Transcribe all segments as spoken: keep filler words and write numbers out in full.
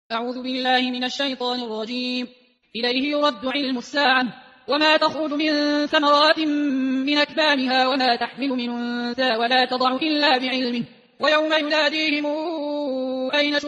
أعوذ بالله من الشيطان الرجيم. إليه يرد علم الساعة وما تخرج من ثمرات من أكمامها وما تحمل من أنثى ولا تضع إلا بعلمه ويوم يناديهم أين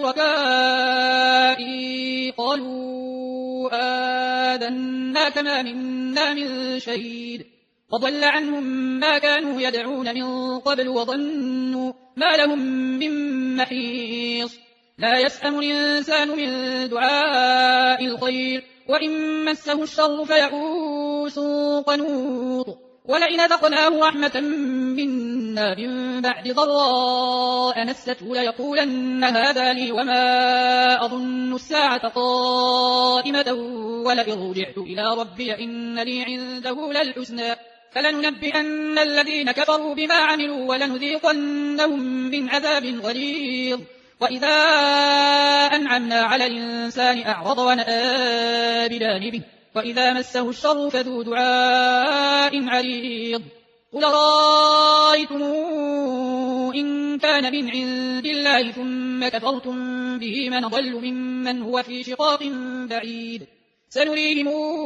شركائي قالوا آذناك ما منا من شهيد وضل عنهم ما كانوا يدعون من قبل وظنوا ما لهم من محيص. لا يسأم الإنسان من دعاء الخير وإن مسه الشر فيئوس قنوط. ولئن ذقناه رحمة منا من بعد ضراء مسته ليقولن هذا لي وما أظن الساعة قائمة ولئن رجعت إلى ربي إن لي عنده للحسنى فلننبئن الذين كفروا بما عملوا ولنذيقنهم من عذاب غليظ. وإذا أنعمنا على الإنسان أعرض ونأى بجانبه وإذا مسه الشر فذو دعاء عريض. قل رأيتم إن كان من عند الله ثم كفرتم به من ضل ممن هو في شقاق بعيد. سنريهم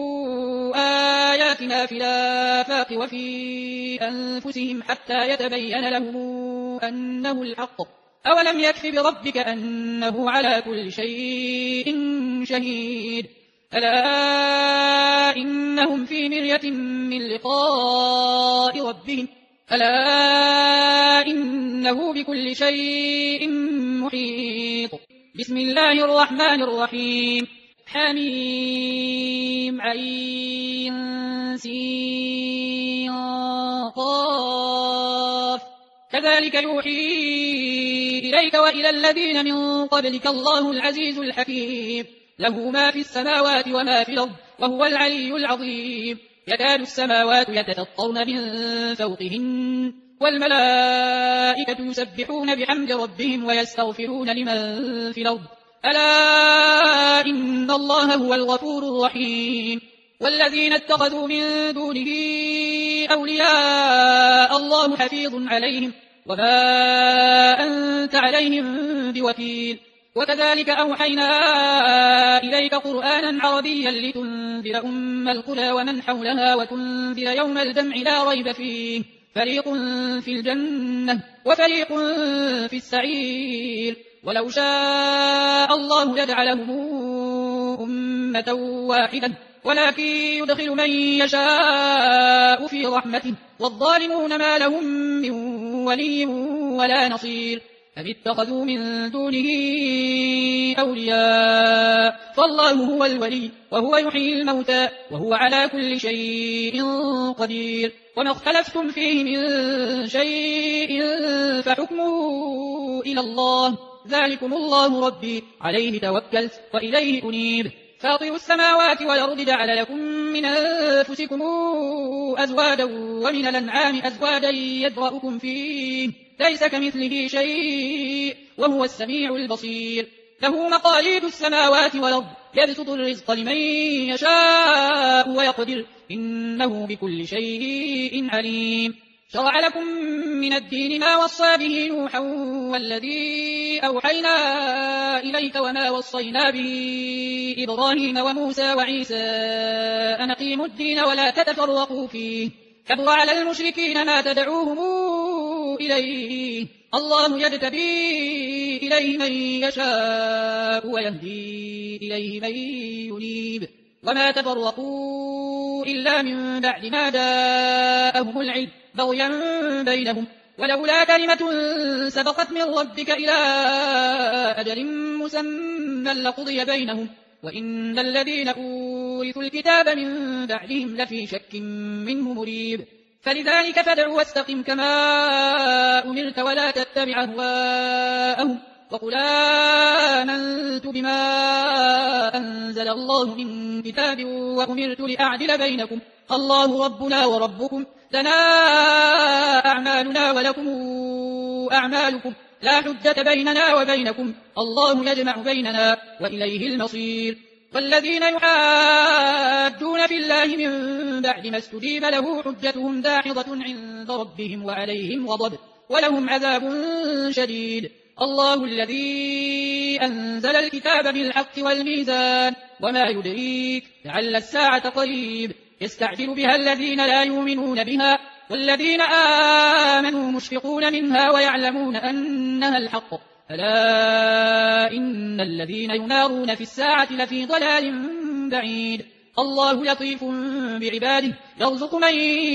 آياتنا في الآفاق وفي أنفسهم حتى يتبين لهم أنه الحق. أولم يكف بربك أنه على كل شيء شهيد. ألا إنهم في مرية من لقاء ربهم ألا إنه بكل شيء محيط. بسم الله الرحمن الرحيم. حميم عين سين قاف. كذلك يوحي إليك وإلى الذين من قبلك الله العزيز الحكيم. له ما في السماوات وما في الأرض وهو العلي العظيم. يكاد السماوات يتفطرن من فوقهن والملائكة يسبحون بحمد ربهم ويستغفرون لمن في الأرض ألا إن الله هو الغفور الرحيم. والذين اتخذوا من دونه أولياء الله حفيظ عليهم وما أنت عليهم بوكيل. وكذلك أوحينا إليك قرآنا عربيا لتنذر أم القرى ومن حولها وتنذر يوم الجمع لا ريب فيه فريق في الجنة وفريق في السعير. ولو شاء الله لجعلهم أمة واحدة ولكن يدخل من يشاء في رحمته والظالمون ما لهم من ولي ولا نصير. أم اتخذوا من دونه أولياء فالله هو الولي وهو يحيي الموتى وهو على كل شيء قدير. وما اختلفتم فيه من شيء فحكمه إلى الله ذلكم الله ربي عليه توكلت وإليه أنيب. فاطر السماوات والأرض جعل لكم من أنفسكم أزواجا ومن الأنعام أزواجا يذرأكم فيه ليس كمثله شيء وهو السميع البصير. له مقاليد السماوات والأرض يبسط الرزق لمن يشاء ويقدر إنه بكل شيء عليم. شرع لكم من الدين ما وصى به نوحا والذي أوحينا إليك وما وصينا به إبراهيم وموسى وعيسى أن أقيموا الدين ولا تتفرقوا فيه كبر على المشركين ما تدعوهم إليه. الله يجتبي إليه من يشاء ويهدي إليه من ينيب. وما تفرقوا إلا من بعد ما جاءهم العلم بغيا بينهم ولولا كلمة سبقت من ربك إلى أجل مسمى لقضي بينهم وإن الذين أورثوا الكتاب من بعدهم لفي شك منه مريب. فلذلك فادع واستقم كما أمرت ولا تتبع أهواءهم وقل آمنت بما أنزل الله من كتاب وأمرت لأعدل بينكم الله ربنا وربكم لنا أعمالنا ولكم أعمالكم لا حجة بيننا وبينكم الله يجمع بيننا وإليه المصير. والذين يحاجون في الله من بعد ما استجيب له حجتهم داحضة عند ربهم وعليهم غضب ولهم عذاب شديد. الله الذي أنزل الكتاب بالحق والميزان وما يدريك لعل الساعة قريب يستعجل بها الذين لا يؤمنون بها والذين آمنوا مشفقون منها ويعلمون أنها الحق ألا إن الذين ينارون في الساعة لفي ضلال بعيد الله لطيف بعباده يرزق من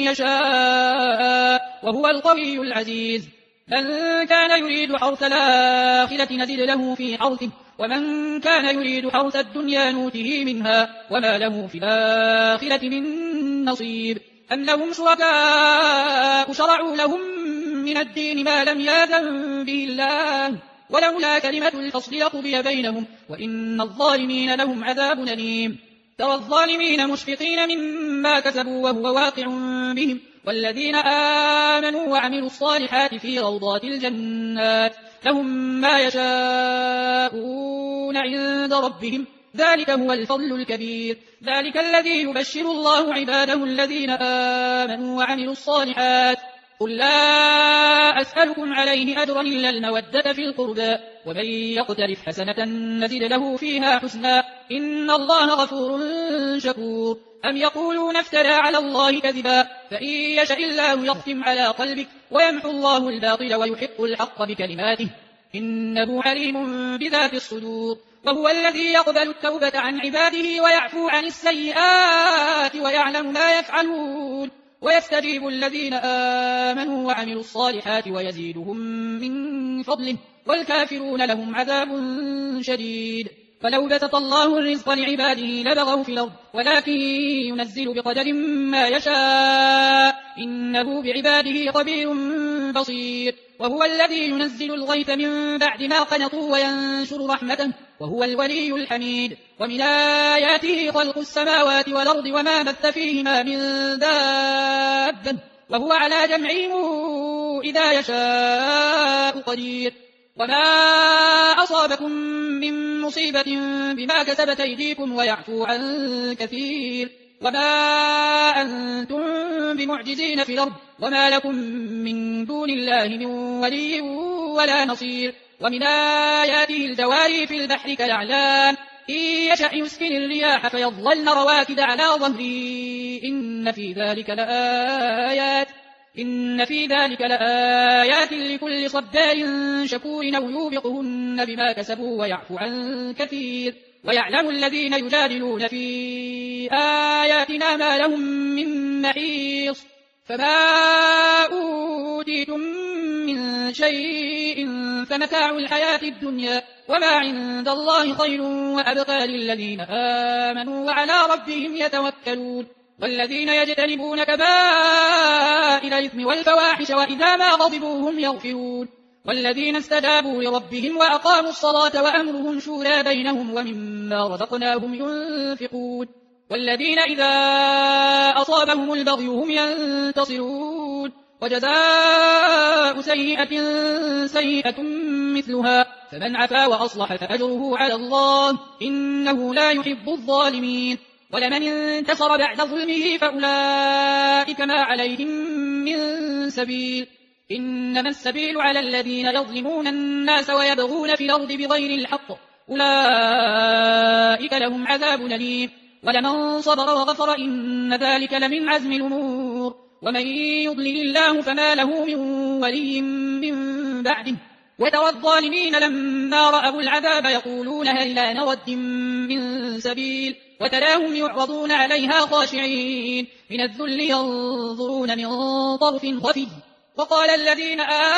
يشاء وهو القوي العزيز من كان يريد حرث الآخرة نزد له في حرثه ومن كان يريد حرث الدنيا نوته منها وما له في الآخرة من نصيب أم لهم شركاء شرعوا لهم من الدين ما لم يأذن به الله ولولا كلمة الفصل لقضي بينهم وإن الظالمين لهم عذاب أليم ترى الظالمين مشفقين مما كسبوا وهو واقع بهم والذين آمنوا وعملوا الصالحات في روضات الجنات لهم ما يشاءون عند ربهم ذلك هو الفضل الكبير ذلك الذي يبشر الله عباده الذين آمنوا وعملوا الصالحات قل لا أسألكم عليه أجرا إلا المودة في القربى ومن يقترف حسنة نزد له فيها حسنا إن الله غفور شكور أم يقولون افترى على الله كذبا فإن يشأ الله يختم على قلبك ويمحو الله الباطل ويحق الحق بكلماته إنه عليم بذات الصدور وهو الذي يقبل التوبة عن عباده ويعفو عن السيئات ويعلم ما يفعلون ويستجيب الذين آمنوا وعملوا الصالحات ويزيدهم من فضله والكافرون لهم عذاب شديد فلو بسط الله الرزق لعباده لبغوا في الأرض ولكن ينزل بقدر ما يشاء إنه بعباده خبير بصير وهو الذي ينزل الغيث من بعد ما قنطوا وينشر رحمته وهو الولي الحميد ومن آياته خلق السماوات والأرض وما بث فيهما من دابة وهو على جمعهم إذا يشاء قدير وما أصابكم من مصيبة بما كسبت أيديكم ويعفو عن كثير وما أنتم بمعجزين في الأرض وما لكم من دون الله من ولي ولا نصير ومن آياته الجواري في البحر كالأعلام إن يشأ يسكن الرياح فيظلن رواكد على ظهره إن في ذلك لآيات إن في ذلك لآيات لكل صبار شكور أو يوبقهن بما كسبوا ويعفو عن كثير ويعلم الذين يجادلون في آياتنا ما لهم من محيص فما أوتيتم من شيء فمتاع الحياة الدنيا وما عند الله خير وأبقى للذين آمنوا وعلى ربهم يتوكلون والذين يجتنبون كبائر الإثم والفواحش وإذا ما غضبوا هم يغفرون والذين استجابوا لربهم وأقاموا الصلاة وأمرهم شورى بينهم ومما رزقناهم ينفقون والذين إذا أصابهم البغي هم ينتصرون وجزاء سيئة سيئة مثلها فمن عفا وأصلح فأجره على الله إنه لا يحب الظالمين ولمن انتصر بعد ظلمه فأولئك ما عليهم من سبيل إنما السبيل على الذين يظلمون الناس ويبغون في الأرض بغير الحق أولئك لهم عذاب أليم ولمن صبر وغفر إن ذلك لمن عزم الأمور ومن يضلل الله فما له من ولي من بعده وترى الظالمين لما رأوا العذاب يقولون هل لا نرد من سبيل وتراهم يعرضون عليها خاشعين من الذل ينظرون من طرف خفي وقال الذين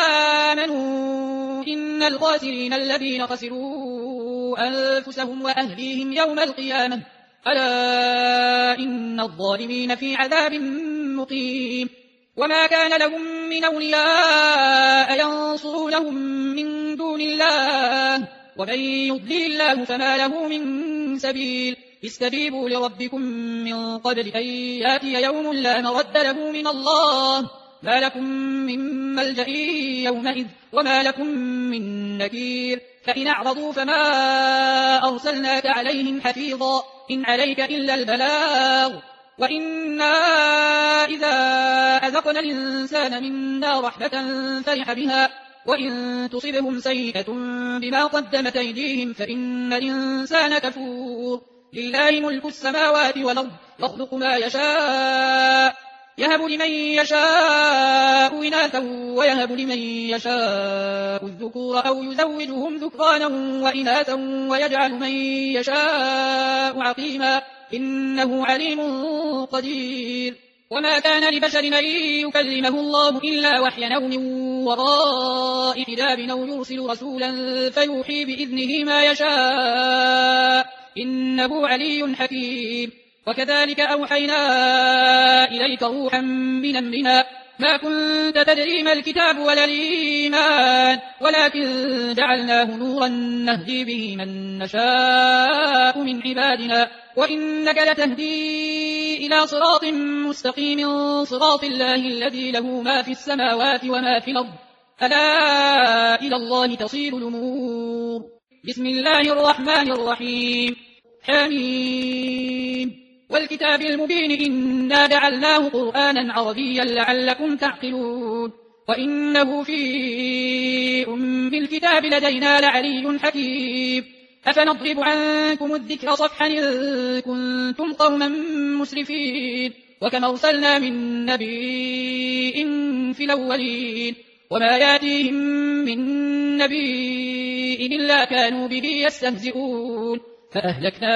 آمنوا إن الخاسرين الذين خسروا أنفسهم وأهليهم يوم القيامة ألا إن الظالمين في عذاب مقيم وما كان لهم من أولياء ينصرونهم من دون الله ومن يضلل الله فما له من سبيل استجيبوا لربكم من قبل أن يأتي يوم لا مرد له من الله ما لكم من ملجأ يومئذ وما لكم من نكير فإن أعرضوا فما أرسلناك عليهم حفيظا إن عليك إلا البلاغ وإنا إذا أذقنا الإنسان منا رحمة فرح بها وإن تصبهم سيئة بما قدمت أيديهم فإن الإنسان كفور لله ملك السماوات والأرض يخلق ما يشاء يهب لمن يشاء إناثا ويهب لمن يشاء الذكور أو يزوجهم ذكرانا وإناثا ويجعل من يشاء عقيما إنه عليم قدير وما كان لبشر أن يكلمه الله إلا وحيا أو من وراء حجاب أو يرسل رسولا فيوحي بإذنه ما يشاء إنه علي حكيم وكذلك أوحينا إليك روحا من أمرنا ما كنت تدري ما الكتاب ولا الإيمان ولكن جعلناه نورا نهدي به من نشاء من عبادنا وإنك لتهدي إلى صراط مستقيم صراط الله الذي له ما في السماوات وما في الأرض ألا إلى الله تصير الأمور بسم الله الرحمن الرحيم حميم والكتاب المبين إنا جعلناه قرآنا عربيا لعلكم تعقلون وإنه في أم الكتاب لدينا لعلي حكيم أفنضرب عنكم الذكر صفحا إن كنتم قوما مسرفين وكما أرسلنا من نبي في الأولين وما ياتيهم من نبي إلا كانوا به يستهزئون فأهلكنا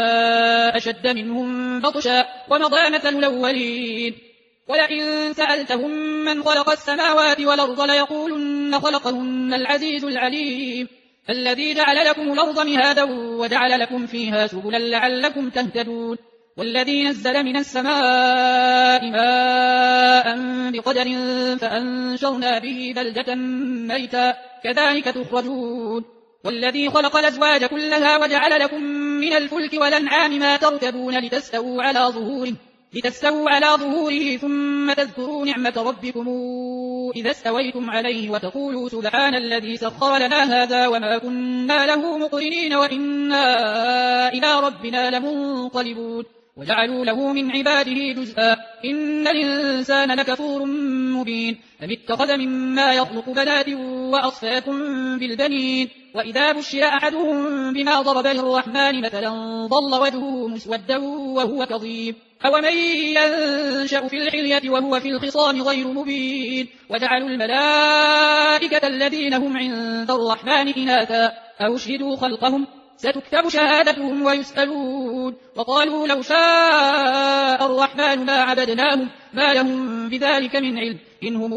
أشد منهم بطشا ومضى مثل الأولين ولئن سألتهم من خلق السماوات والأرض ليقولن خلقهن العزيز العليم الذي جعل لكم الأرض مهادا وجعل لكم فيها سبلا لعلكم تهتدون والذي نزل من السماء ماء بقدر فأنشرنا به بلدة ميتا كذلك تخرجون والذي خلق الأزواج كلها وجعل لكم من الفلك والأنعام ما تركبون لتستووا على ظهوره لتستووا على ظهوره ثم تذكروا نعمة ربكم إذا استويتم عليه وتقولوا سبحان الذي سخر لنا هذا وما كنا له مقرنين وإنا إلى ربنا لمنقلبون وجعلوا له من عباده جزءا إن الإنسان لكفور مبين أم اتخذ مما يخلق بنات وأصفاكم بالبنين وإذا بشر أحدهم بما ضرب للرحمن مثلا ظل وجهه مسودا وهو كظيم أومن ينشأ في الحلية وهو في الخصام غير مبين وجعلوا الملائكة الذين هم عند الرحمن إناثا أشهدوا خلقهم ستكتب شهادتهم ويسألون وقالوا لو شاء الرحمن ما عبدناهم ما لهم بذلك من علم إن هم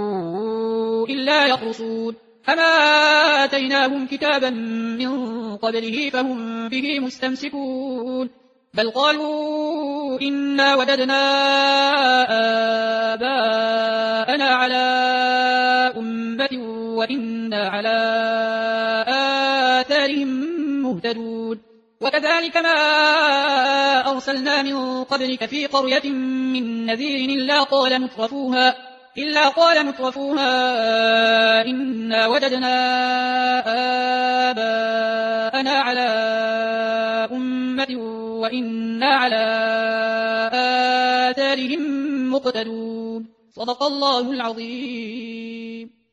إلا يخرصون أما آتيناهم كتابا من قبله فهم به مستمسكون بل قالوا إنا وجدنا آباءنا على أمة وإنا على آثارهم مهتدون وكذلك ما أرسلنا من قبلك في قرية من نذير إلا قال مترفوها إلا قال مترفوها إنا وجدنا آباءنا على أمة وإنا على آثارهم مقتدون صدق الله العظيم.